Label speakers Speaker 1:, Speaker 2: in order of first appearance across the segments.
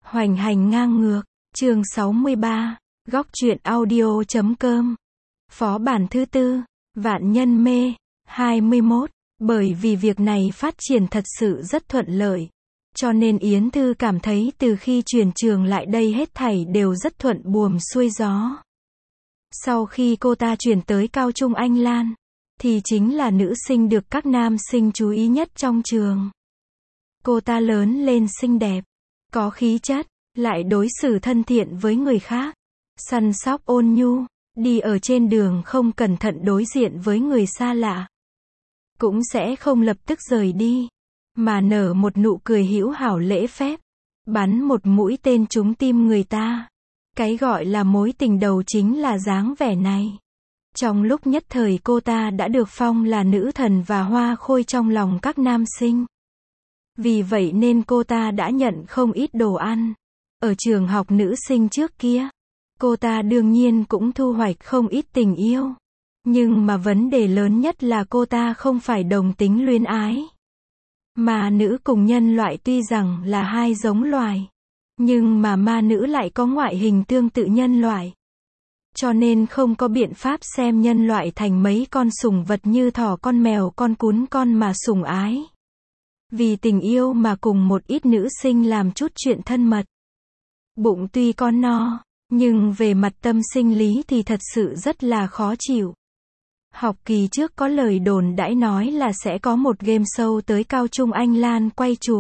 Speaker 1: Hoành hành ngang ngược, chương 63, góc truyện audio.com. Phó bản thứ tư, vạn nhân mê, 21. Bởi vì việc này phát triển thật sự rất thuận lợi. Cho nên Yến Thư cảm thấy từ khi chuyển trường lại đây hết thảy đều rất thuận buồm xuôi gió. Sau khi cô ta chuyển tới Cao Trung Anh Lan, thì chính là nữ sinh được các nam sinh chú ý nhất trong trường. Cô ta lớn lên xinh đẹp, có khí chất, lại đối xử thân thiện với người khác, săn sóc ôn nhu, đi ở trên đường không cẩn thận đối diện với người xa lạ, cũng sẽ không lập tức rời đi, mà nở một nụ cười hữu hảo lễ phép, bắn một mũi tên trúng tim người ta. Cái gọi là mối tình đầu chính là dáng vẻ này. Trong lúc nhất thời cô ta đã được phong là nữ thần và hoa khôi trong lòng các nam sinh. Vì vậy nên cô ta đã nhận không ít đồ ăn. Ở trường học nữ sinh trước kia, cô ta đương nhiên cũng thu hoạch không ít tình yêu. Nhưng mà vấn đề lớn nhất là cô ta không phải đồng tính luyến ái. Mà nữ cùng nhân loại tuy rằng là hai giống loài, nhưng mà ma nữ lại có ngoại hình tương tự nhân loại. Cho nên không có biện pháp xem nhân loại thành mấy con sủng vật như thỏ con mèo con cún con mà sủng ái. Vì tình yêu mà cùng một ít nữ sinh làm chút chuyện thân mật. Bụng tuy có no, nhưng về mặt tâm sinh lý thì thật sự rất là khó chịu. Học kỳ trước có lời đồn đãi nói là sẽ có một game show tới Cao Trung Anh Lan quay chụp.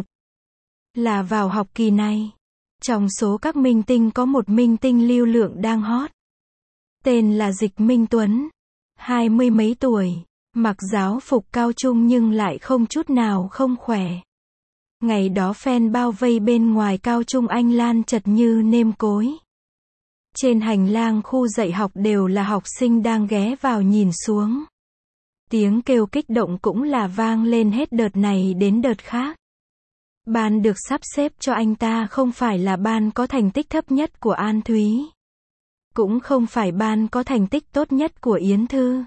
Speaker 1: Là vào học kỳ này. Trong số các minh tinh có một minh tinh lưu lượng đang hot. Tên là Dịch Minh Tuấn. 20 mấy tuổi, mặc giáo phục cao trung nhưng lại không chút nào không khỏe. Ngày đó fan bao vây bên ngoài Cao Trung Anh Lan chật như nêm cối. Trên hành lang khu dạy học đều là học sinh đang ghé vào nhìn xuống. Tiếng kêu kích động cũng là vang lên hết đợt này đến đợt khác. Ban được sắp xếp cho anh ta không phải là ban có thành tích thấp nhất của An Thúy. Cũng không phải ban có thành tích tốt nhất của Yến Thư.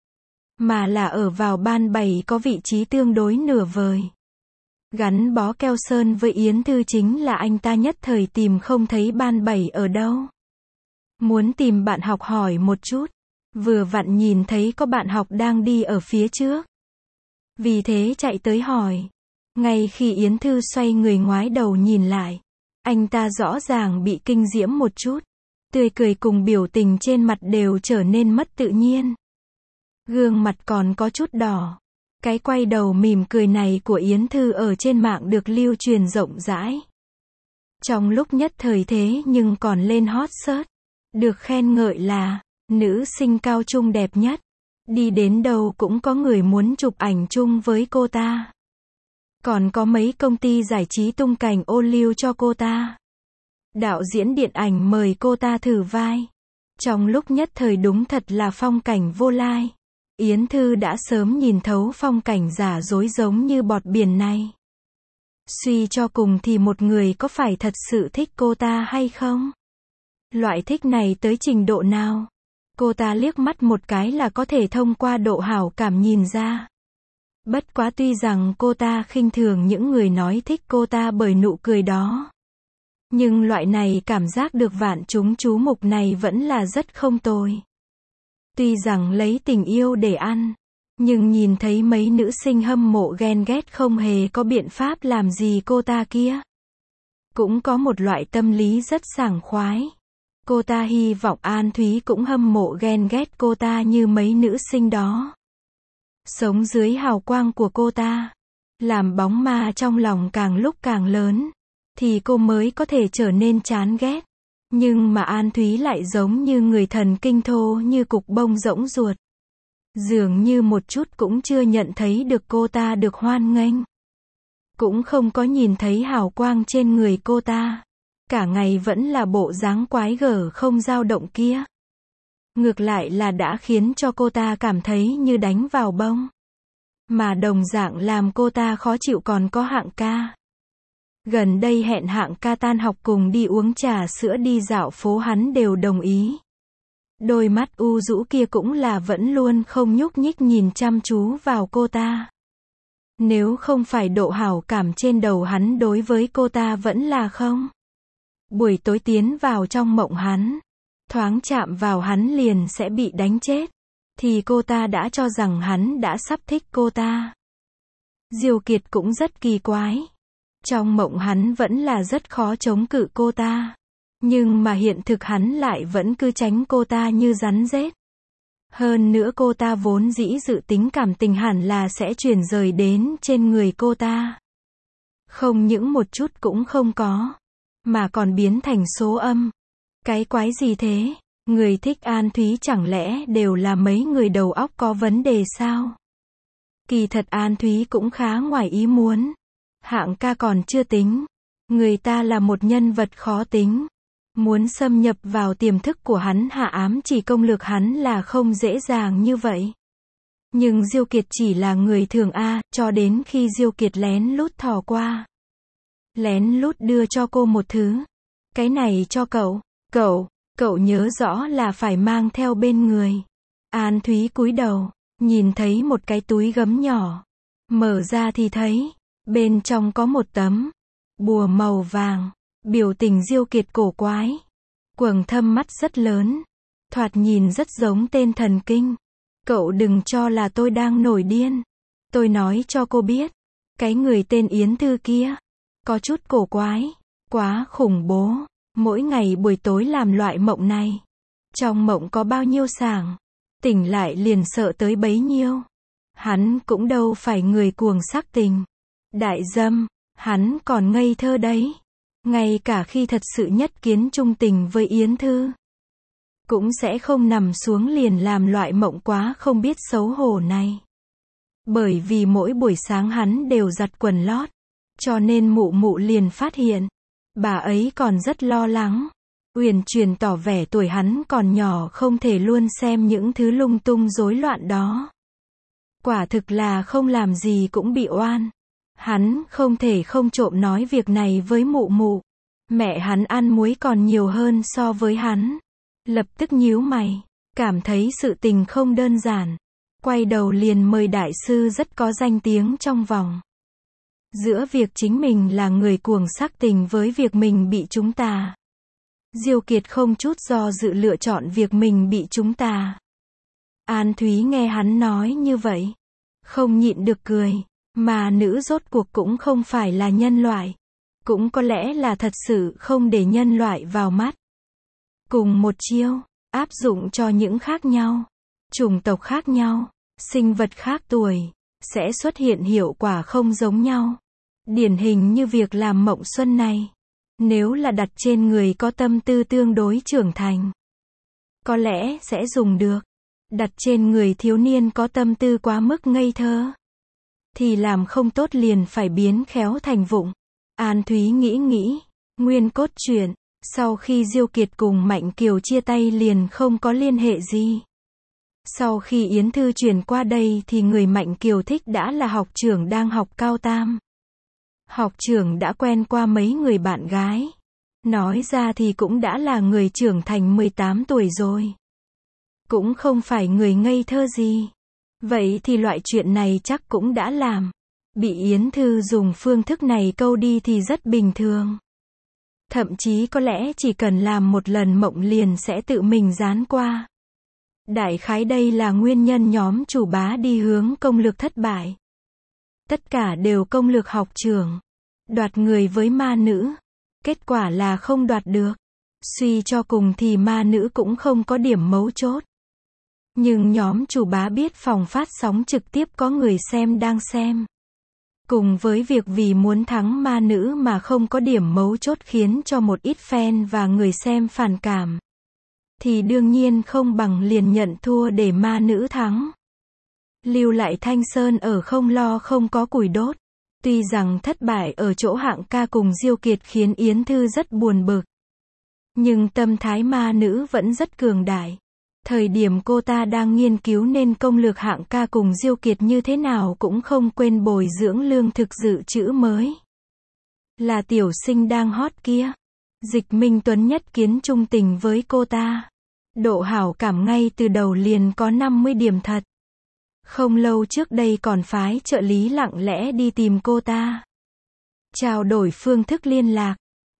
Speaker 1: Mà là ở vào ban 7 có vị trí tương đối nửa vời. Gắn bó keo sơn với Yến Thư chính là anh ta nhất thời tìm không thấy ban 7 ở đâu. Muốn tìm bạn học hỏi một chút. Vừa vặn nhìn thấy có bạn học đang đi ở phía trước. Vì thế chạy tới hỏi. Ngay khi Yến Thư xoay người ngoái đầu nhìn lại, anh ta rõ ràng bị kinh diễm một chút. Tươi cười cùng biểu tình trên mặt đều trở nên mất tự nhiên. Gương mặt còn có chút đỏ. Cái quay đầu mỉm cười này của Yến Thư ở trên mạng được lưu truyền rộng rãi. Trong lúc nhất thời thế nhưng còn lên hot search. Được khen ngợi là nữ sinh cao trung đẹp nhất. Đi đến đâu cũng có người muốn chụp ảnh chung với cô ta. Còn có mấy công ty giải trí tung cảnh ô liu cho cô ta. Đạo diễn điện ảnh mời cô ta thử vai. Trong lúc nhất thời đúng thật là phong cảnh vô lai. Yến Thư đã sớm nhìn thấu phong cảnh giả dối giống như bọt biển này. Suy cho cùng thì một người có phải thật sự thích cô ta hay không? Loại thích này tới trình độ nào? Cô ta liếc mắt một cái là có thể thông qua độ hảo cảm nhìn ra. Bất quá tuy rằng cô ta khinh thường những người nói thích cô ta bởi nụ cười đó. Nhưng loại này cảm giác được vạn chúng chú mục này vẫn là rất không tồi. Tuy rằng lấy tình yêu để ăn, nhưng nhìn thấy mấy nữ sinh hâm mộ ghen ghét không hề có biện pháp làm gì cô ta kia. Cũng có một loại tâm lý rất sảng khoái. Cô ta hy vọng An Thúy cũng hâm mộ ghen ghét cô ta như mấy nữ sinh đó. Sống dưới hào quang của cô ta, làm bóng ma trong lòng càng lúc càng lớn, thì cô mới có thể trở nên chán ghét. Nhưng mà An Thúy lại giống như người thần kinh thô như cục bông rỗng ruột. Dường như một chút cũng chưa nhận thấy được cô ta được hoan nghênh. Cũng không có nhìn thấy hào quang trên người cô ta. Cả ngày vẫn là bộ dáng quái gở không dao động kia. Ngược lại là đã khiến cho cô ta cảm thấy như đánh vào bông. Mà đồng dạng làm cô ta khó chịu còn có Hạng ca. Gần đây hẹn Hạng ca tan học cùng đi uống trà sữa đi dạo phố hắn đều đồng ý. Đôi mắt u rũ kia cũng là vẫn luôn không nhúc nhích nhìn chăm chú vào cô ta. Nếu không phải độ hảo cảm trên đầu hắn đối với cô ta vẫn là không. Buổi tối tiến vào trong mộng hắn, thoáng chạm vào hắn liền sẽ bị đánh chết, thì cô ta đã cho rằng hắn đã sắp thích cô ta. Diêu Kiệt cũng rất kỳ quái. Trong mộng hắn vẫn là rất khó chống cự cô ta. Nhưng mà hiện thực hắn lại vẫn cứ tránh cô ta như rắn rết. Hơn nữa cô ta vốn dĩ dự tính cảm tình hẳn là sẽ chuyển rời đến trên người cô ta. Không những một chút cũng không có, mà còn biến thành số âm. Cái quái gì thế? Người thích An Thúy chẳng lẽ đều là mấy người đầu óc có vấn đề sao? Kỳ thật An Thúy cũng khá ngoài ý muốn. Hạng ca còn chưa tính. Người ta là một nhân vật khó tính. Muốn xâm nhập vào tiềm thức của hắn hạ ám chỉ công lược hắn là không dễ dàng như vậy. Nhưng Diêu Kiệt chỉ là người thường A, cho đến khi Diêu Kiệt lén lút thò qua. Lén lút đưa cho cô một thứ. Cái này cho cậu. Cậu nhớ rõ là phải mang theo bên người. An Thúy cúi đầu, nhìn thấy một cái túi gấm nhỏ. Mở ra thì thấy, bên trong có một tấm bùa màu vàng. Biểu tình Diêu Kiệt cổ quái. Quầng thâm mắt rất lớn. Thoạt nhìn rất giống tên thần kinh. Cậu đừng cho là tôi đang nổi điên. Tôi nói cho cô biết. Cái người tên Yến Thư kia. Có chút cổ quái. Quá khủng bố. Mỗi ngày buổi tối làm loại mộng này. Trong mộng có bao nhiêu sảng. Tỉnh lại liền sợ tới bấy nhiêu. Hắn cũng đâu phải người cuồng sắc tình. Đại dâm. Hắn còn ngây thơ đấy. Ngay cả khi thật sự nhất kiến trung tình với Yến Thư, cũng sẽ không nằm xuống liền làm loại mộng quá không biết xấu hổ này. Bởi vì mỗi buổi sáng hắn đều giặt quần lót, cho nên mụ mụ liền phát hiện. Bà ấy còn rất lo lắng. Uyển chuyển tỏ vẻ tuổi hắn còn nhỏ không thể luôn xem những thứ lung tung rối loạn đó. Quả thực là không làm gì cũng bị oan. Hắn không thể không trộm nói việc này với mụ mụ. Mẹ hắn ăn muối còn nhiều hơn so với hắn. Lập tức nhíu mày, cảm thấy sự tình không đơn giản. Quay đầu liền mời đại sư rất có danh tiếng trong vòng. Giữa việc chính mình là người cuồng sắc tình với việc mình bị trúng tà. Diêu Kiệt không chút do dự lựa chọn việc mình bị trúng tà. An Thúy nghe hắn nói như vậy, không nhịn được cười. Mà nữ rốt cuộc cũng không phải là nhân loại. Cũng có lẽ là thật sự không để nhân loại vào mắt. Cùng một chiêu, áp dụng cho những khác nhau, chủng tộc khác nhau, sinh vật khác tuổi, sẽ xuất hiện hiệu quả không giống nhau. Điển hình như việc làm mộng xuân này. Nếu là đặt trên người có tâm tư tương đối trưởng thành, có lẽ sẽ dùng được. Đặt trên người thiếu niên có tâm tư quá mức ngây thơ, thì làm không tốt liền phải biến khéo thành vụng. An Thúy nghĩ, nguyên cốt truyện, sau khi Diêu Kiệt cùng Mạnh Kiều chia tay liền không có liên hệ gì. Sau khi Yến Thư chuyển qua đây thì người Mạnh Kiều thích đã là học trưởng đang học cao tam. Học trưởng đã quen qua mấy người bạn gái. Nói ra thì cũng đã là người trưởng thành 18 tuổi rồi. Cũng không phải người ngây thơ gì. Vậy thì loại chuyện này chắc cũng đã làm. Bị Yến Thư dùng phương thức này câu đi thì rất bình thường. Thậm chí có lẽ chỉ cần làm một lần mộng liền sẽ tự mình dán qua. Đại khái đây là nguyên nhân nhóm chủ bá đi hướng công lược thất bại. Tất cả đều công lược học trưởng. Đoạt người với ma nữ. Kết quả là không đoạt được. Suy cho cùng thì ma nữ cũng không có điểm mấu chốt. Nhưng nhóm chủ bá biết phòng phát sóng trực tiếp có người xem đang xem. Cùng với việc vì muốn thắng ma nữ mà không có điểm mấu chốt khiến cho một ít fan và người xem phản cảm. Thì đương nhiên không bằng liền nhận thua để ma nữ thắng. Lưu lại Thanh Sơn ở không lo không có củi đốt. Tuy rằng thất bại ở chỗ Hạng ca cùng Diêu Kiệt khiến Yến Thư rất buồn bực. Nhưng tâm thái ma nữ vẫn rất cường đại. Thời điểm cô ta đang nghiên cứu nên công lược Hạng ca cùng Diêu Kiệt như thế nào cũng không quên bồi dưỡng lương thực dự trữ mới. Là tiểu sinh đang hot kia. Dịch Minh Tuấn nhất kiến trung tình với cô ta. Độ hảo cảm ngay từ đầu liền có 50 điểm thật. Không lâu trước đây còn phái trợ lý lặng lẽ đi tìm cô ta. Trao đổi phương thức liên lạc.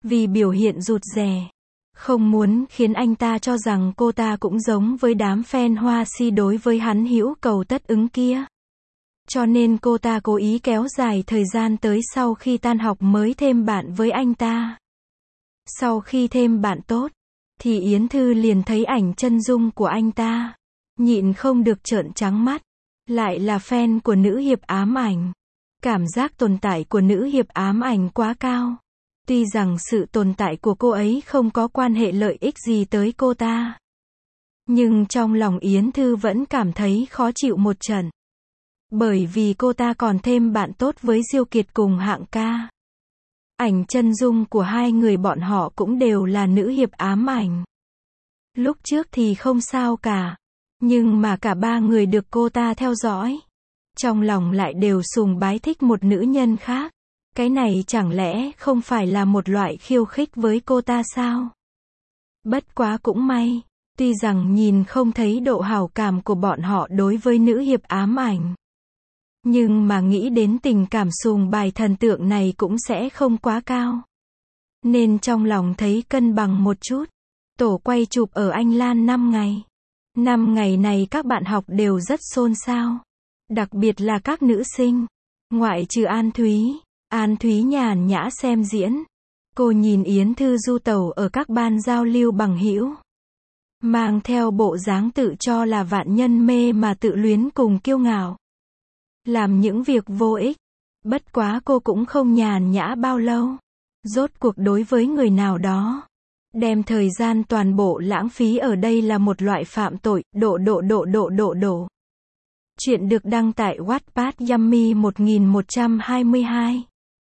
Speaker 1: vì biểu hiện rụt rè. Không muốn khiến anh ta cho rằng cô ta cũng giống với đám fan hoa si đối với hắn hữu cầu tất ứng kia. Cho nên cô ta cố ý kéo dài thời gian tới sau khi tan học mới thêm bạn với anh ta. Sau khi thêm bạn tốt, thì Yến Thư liền thấy ảnh chân dung của anh ta. Nhịn không được trợn trắng mắt. Lại là fan của nữ hiệp ám ảnh. Cảm giác tồn tại của nữ hiệp ám ảnh quá cao. Tuy rằng sự tồn tại của cô ấy không có quan hệ lợi ích gì tới cô ta. Nhưng trong lòng Yến Thư vẫn cảm thấy khó chịu một trận. Bởi vì cô ta còn thêm bạn tốt với Diêu Kiệt cùng Hạng Ca. Ảnh chân dung của hai người bọn họ cũng đều là nữ hiệp ám ảnh. Lúc trước thì không sao cả. Nhưng mà cả ba người được cô ta theo dõi. Trong lòng lại đều sùng bái thích một nữ nhân khác. Cái này chẳng lẽ không phải là một loại khiêu khích với cô ta sao? Bất quá cũng may. Tuy rằng nhìn không thấy độ hảo cảm của bọn họ đối với nữ hiệp ám ảnh. Nhưng mà nghĩ đến tình cảm sùng bài thần tượng này cũng sẽ không quá cao. Nên trong lòng thấy cân bằng một chút. Tổ quay chụp ở Anh Lan 5 ngày. 5 ngày này các bạn học đều rất xôn xao. Đặc biệt là các nữ sinh. Ngoại trừ An Thúy. An Thúy nhàn nhã xem diễn. Cô nhìn Yến Thư du tẩu ở các ban giao lưu bằng hữu. Mang theo bộ dáng tự cho là vạn nhân mê mà tự luyến cùng kiêu ngạo. Làm những việc vô ích. Bất quá cô cũng không nhàn nhã bao lâu. Rốt cuộc đối với người nào đó. Đem thời gian toàn bộ lãng phí ở đây là một loại phạm tội. Độ. Chuyện được đăng tại Wattpad Yummy 1122.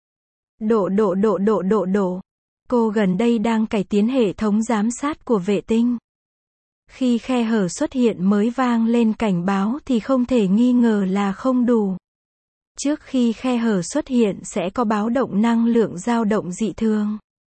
Speaker 1: Độ. Cô gần đây đang cải tiến hệ thống giám sát của vệ tinh. Khi khe hở xuất hiện mới vang lên cảnh báo thì không thể nghi ngờ là không đủ. Trước khi khe hở xuất hiện sẽ có báo động năng lượng dao động dị thường.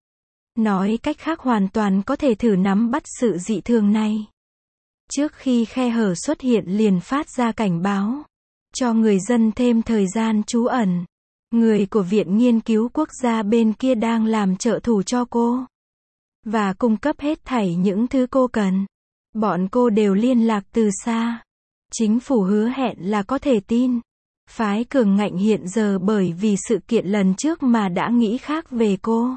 Speaker 1: Nói cách khác hoàn toàn có thể thử nắm bắt sự dị thường này. Trước khi khe hở xuất hiện liền phát ra cảnh báo. Cho người dân thêm thời gian trú ẩn. Người của Viện Nghiên cứu Quốc gia bên kia đang làm trợ thủ cho cô. Và cung cấp hết thảy những thứ cô cần. Bọn cô đều liên lạc từ xa. Chính phủ hứa hẹn là có thể tin. Phái Cường Ngạnh hiện giờ bởi vì sự kiện lần trước mà đã nghĩ khác về cô.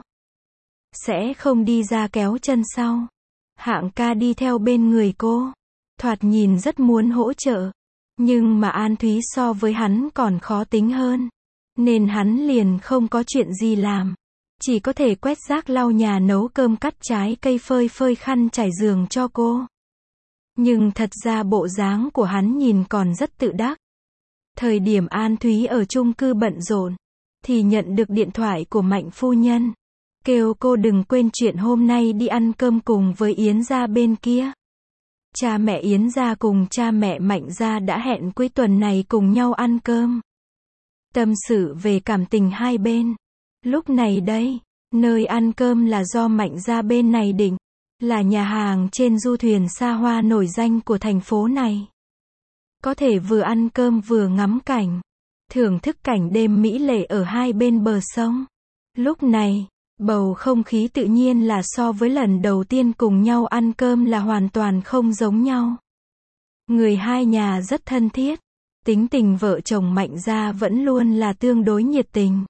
Speaker 1: Sẽ không đi ra kéo chân sau. Hạng Ca đi theo bên người cô. Thoạt nhìn rất muốn hỗ trợ. Nhưng mà An Thúy so với hắn còn khó tính hơn. Nên hắn liền không có chuyện gì làm. Chỉ có thể quét rác lau nhà nấu cơm cắt trái cây phơi khăn trải giường cho cô. Nhưng thật ra bộ dáng của hắn nhìn còn rất tự đắc. Thời điểm An Thúy ở chung cư bận rộn, thì nhận được điện thoại của Mạnh phu nhân. Kêu cô đừng quên chuyện hôm nay đi ăn cơm cùng với Yến gia bên kia. Cha mẹ Yến gia cùng cha mẹ Mạnh gia đã hẹn cuối tuần này cùng nhau ăn cơm. Tâm sự về cảm tình hai bên. Lúc này đây, nơi ăn cơm là do Mạnh gia bên này định. Là nhà hàng trên du thuyền xa hoa nổi danh của thành phố này. Có thể vừa ăn cơm vừa ngắm cảnh. Thưởng thức cảnh đêm mỹ lệ ở hai bên bờ sông. Lúc này, bầu không khí tự nhiên là so với lần đầu tiên cùng nhau ăn cơm là hoàn toàn không giống nhau. Người hai nhà rất thân thiết. Tính tình vợ chồng Mạnh gia vẫn luôn là tương đối nhiệt tình.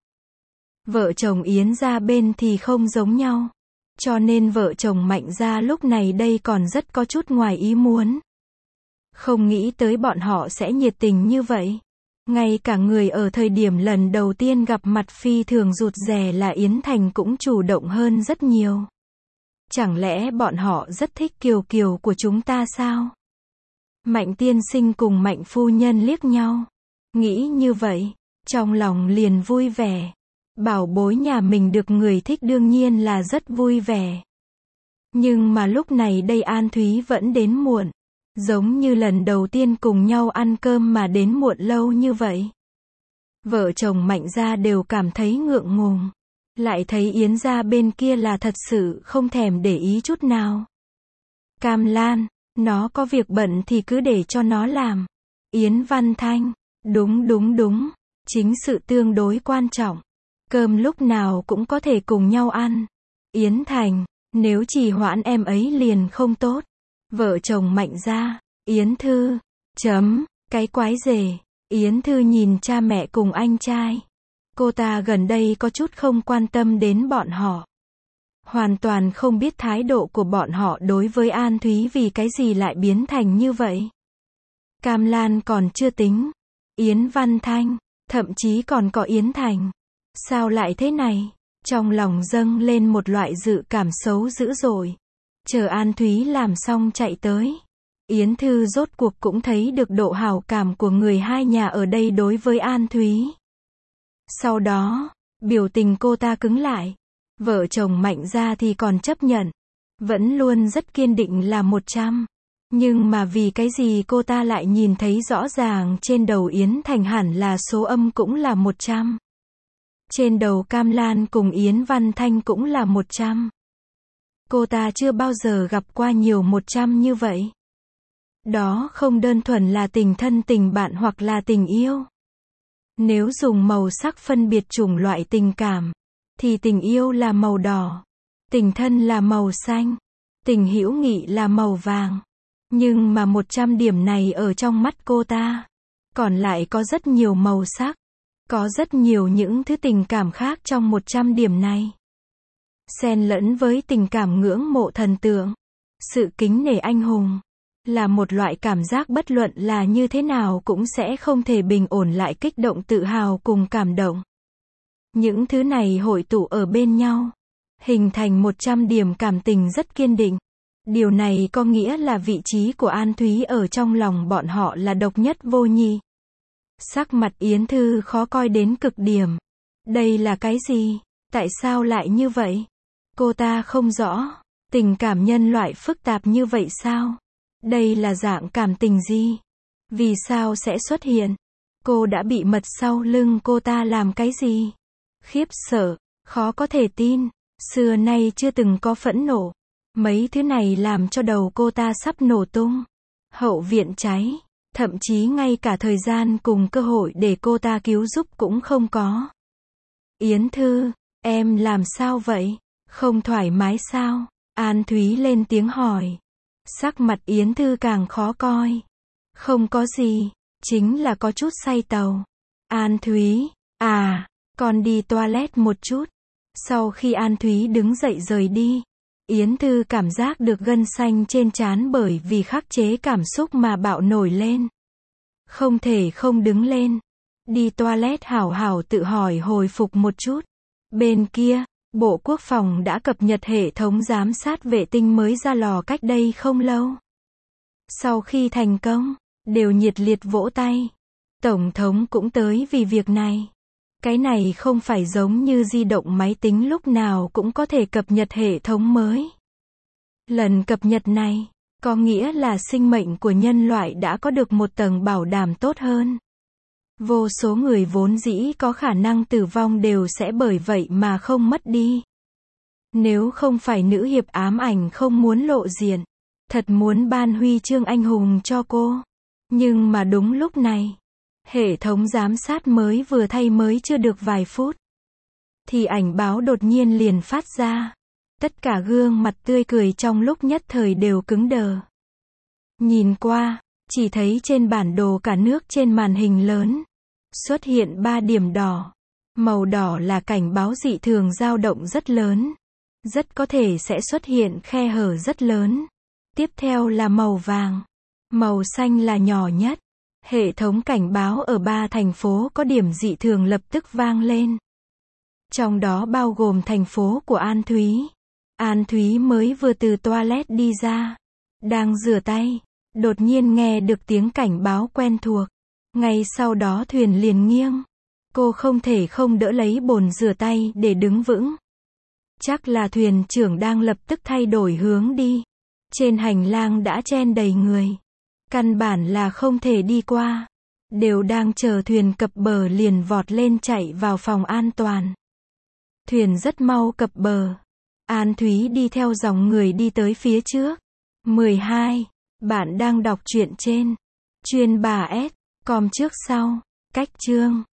Speaker 1: Vợ chồng Yến gia bên thì không giống nhau. Cho nên vợ chồng Mạnh gia lúc này đây còn rất có chút ngoài ý muốn. Không nghĩ tới bọn họ sẽ nhiệt tình như vậy. Ngay cả người ở thời điểm lần đầu tiên gặp mặt phi thường rụt rè là Yến Thành cũng chủ động hơn rất nhiều. Chẳng lẽ bọn họ rất thích Kiều Kiều của chúng ta sao? Mạnh tiên sinh cùng Mạnh phu nhân liếc nhau. Nghĩ như vậy, trong lòng liền vui vẻ. Bảo bối nhà mình được người thích đương nhiên là rất vui vẻ. Nhưng mà lúc này đây An Thúy vẫn đến muộn. Giống như lần đầu tiên cùng nhau ăn cơm mà đến muộn lâu như vậy. Vợ chồng Mạnh gia đều cảm thấy ngượng ngùng. Lại thấy Yến gia bên kia là thật sự không thèm để ý chút nào. Cam Lan, nó có việc bận thì cứ để cho nó làm. Yến Văn Thanh, đúng. Chính sự tương đối quan trọng. Cơm lúc nào cũng có thể cùng nhau ăn. Yến Thành, nếu trì hoãn em ấy liền không tốt. Vợ chồng Mạnh Gia, Yến Thư, cái quái rể. Yến Thư nhìn cha mẹ cùng anh trai. Cô ta gần đây có chút không quan tâm đến bọn họ. Hoàn toàn không biết thái độ của bọn họ đối với An Thúy vì cái gì lại biến thành như vậy. Cam Lan còn chưa tính. Yến Văn Thanh, thậm chí còn có Yến Thành. Sao lại thế này? Trong lòng dâng lên một loại dự cảm xấu dữ dội. Chờ An Thúy làm xong chạy tới. Yến Thư rốt cuộc cũng thấy được độ hảo cảm của người hai nhà ở đây đối với An Thúy. Sau đó, biểu tình cô ta cứng lại. Vợ chồng Mạnh Gia thì còn chấp nhận. Vẫn luôn rất kiên định là 100. Nhưng mà vì cái gì cô ta lại nhìn thấy rõ ràng trên đầu Yến Thành hẳn là số âm cũng là 100. Trên đầu Cam Lan cùng Yến Văn Thanh cũng là 100. Cô ta chưa bao giờ gặp qua nhiều 100 như vậy. Đó không đơn thuần là tình thân tình bạn hoặc là tình yêu. Nếu dùng màu sắc phân biệt chủng loại tình cảm, thì tình yêu là màu đỏ, tình thân là màu xanh, tình hữu nghị là màu vàng. Nhưng mà 100 điểm này ở trong mắt cô ta, còn lại có rất nhiều màu sắc, có rất nhiều những thứ tình cảm khác trong 100 điểm này. Xen lẫn với tình cảm ngưỡng mộ thần tượng, sự kính nể anh hùng, là một loại cảm giác bất luận là như thế nào cũng sẽ không thể bình ổn lại kích động tự hào cùng cảm động. Những thứ này hội tụ ở bên nhau, hình thành 100 điểm cảm tình rất kiên định. Điều này có nghĩa là vị trí của An Thúy ở trong lòng bọn họ là độc nhất vô nhị. Sắc mặt Yến Thư khó coi đến cực điểm. Đây là cái gì? Tại sao lại như vậy? Cô ta không rõ. Tình cảm nhân loại phức tạp như vậy sao? Đây là dạng cảm tình gì? Vì sao sẽ xuất hiện? Cô đã bị mật sau lưng cô ta làm cái gì? Khiếp sợ, khó có thể tin. Xưa nay chưa từng có phẫn nộ. Mấy thứ này làm cho đầu cô ta sắp nổ tung. Hậu viện cháy. Thậm chí ngay cả thời gian cùng cơ hội để cô ta cứu giúp cũng không có. Yến Thư, em làm sao vậy? Không thoải mái sao? An Thúy lên tiếng hỏi. Sắc mặt Yến Thư càng khó coi. Không có gì, chính là có chút say tàu. An Thúy, con đi toilet một chút. Sau khi An Thúy đứng dậy rời đi, Yến Thư cảm giác được gân xanh trên trán bởi vì khắc chế cảm xúc mà bạo nổi lên. Không thể không đứng lên. Đi toilet hảo hảo tự hỏi hồi phục một chút. Bên kia, Bộ Quốc phòng đã cập nhật hệ thống giám sát vệ tinh mới ra lò cách đây không lâu. Sau khi thành công, đều nhiệt liệt vỗ tay. Tổng thống cũng tới vì việc này. Cái này không phải giống như di động máy tính lúc nào cũng có thể cập nhật hệ thống mới. Lần cập nhật này, có nghĩa là sinh mệnh của nhân loại đã có được một tầng bảo đảm tốt hơn. Vô số người vốn dĩ có khả năng tử vong đều sẽ bởi vậy mà không mất đi. Nếu không phải nữ hiệp ám ảnh không muốn lộ diện, thật muốn ban huy chương anh hùng cho cô. Nhưng mà đúng lúc này, hệ thống giám sát mới vừa thay mới chưa được vài phút, thì ảnh báo đột nhiên liền phát ra. Tất cả gương mặt tươi cười trong lúc nhất thời đều cứng đờ. Nhìn qua, chỉ thấy trên bản đồ cả nước trên màn hình lớn, xuất hiện 3 điểm đỏ. Màu đỏ là cảnh báo dị thường dao động rất lớn. Rất có thể sẽ xuất hiện khe hở rất lớn. Tiếp theo là màu vàng. Màu xanh là nhỏ nhất. Hệ thống cảnh báo ở 3 thành phố có điểm dị thường lập tức vang lên. Trong đó bao gồm thành phố của An Thúy. An Thúy mới vừa từ toilet đi ra. Đang rửa tay. Đột nhiên nghe được tiếng cảnh báo quen thuộc. Ngay sau đó thuyền liền nghiêng. Cô không thể không đỡ lấy bồn rửa tay để đứng vững. Chắc là thuyền trưởng đang lập tức thay đổi hướng đi. Trên hành lang đã chen đầy người. Căn bản là không thể đi qua. Đều đang chờ thuyền cập bờ liền vọt lên chạy vào phòng an toàn. Thuyền rất mau cập bờ. An Thúy đi theo dòng người đi tới phía trước. 12. Bạn đang đọc truyện trên Chuyên bà S. Com trước sau. Cách chương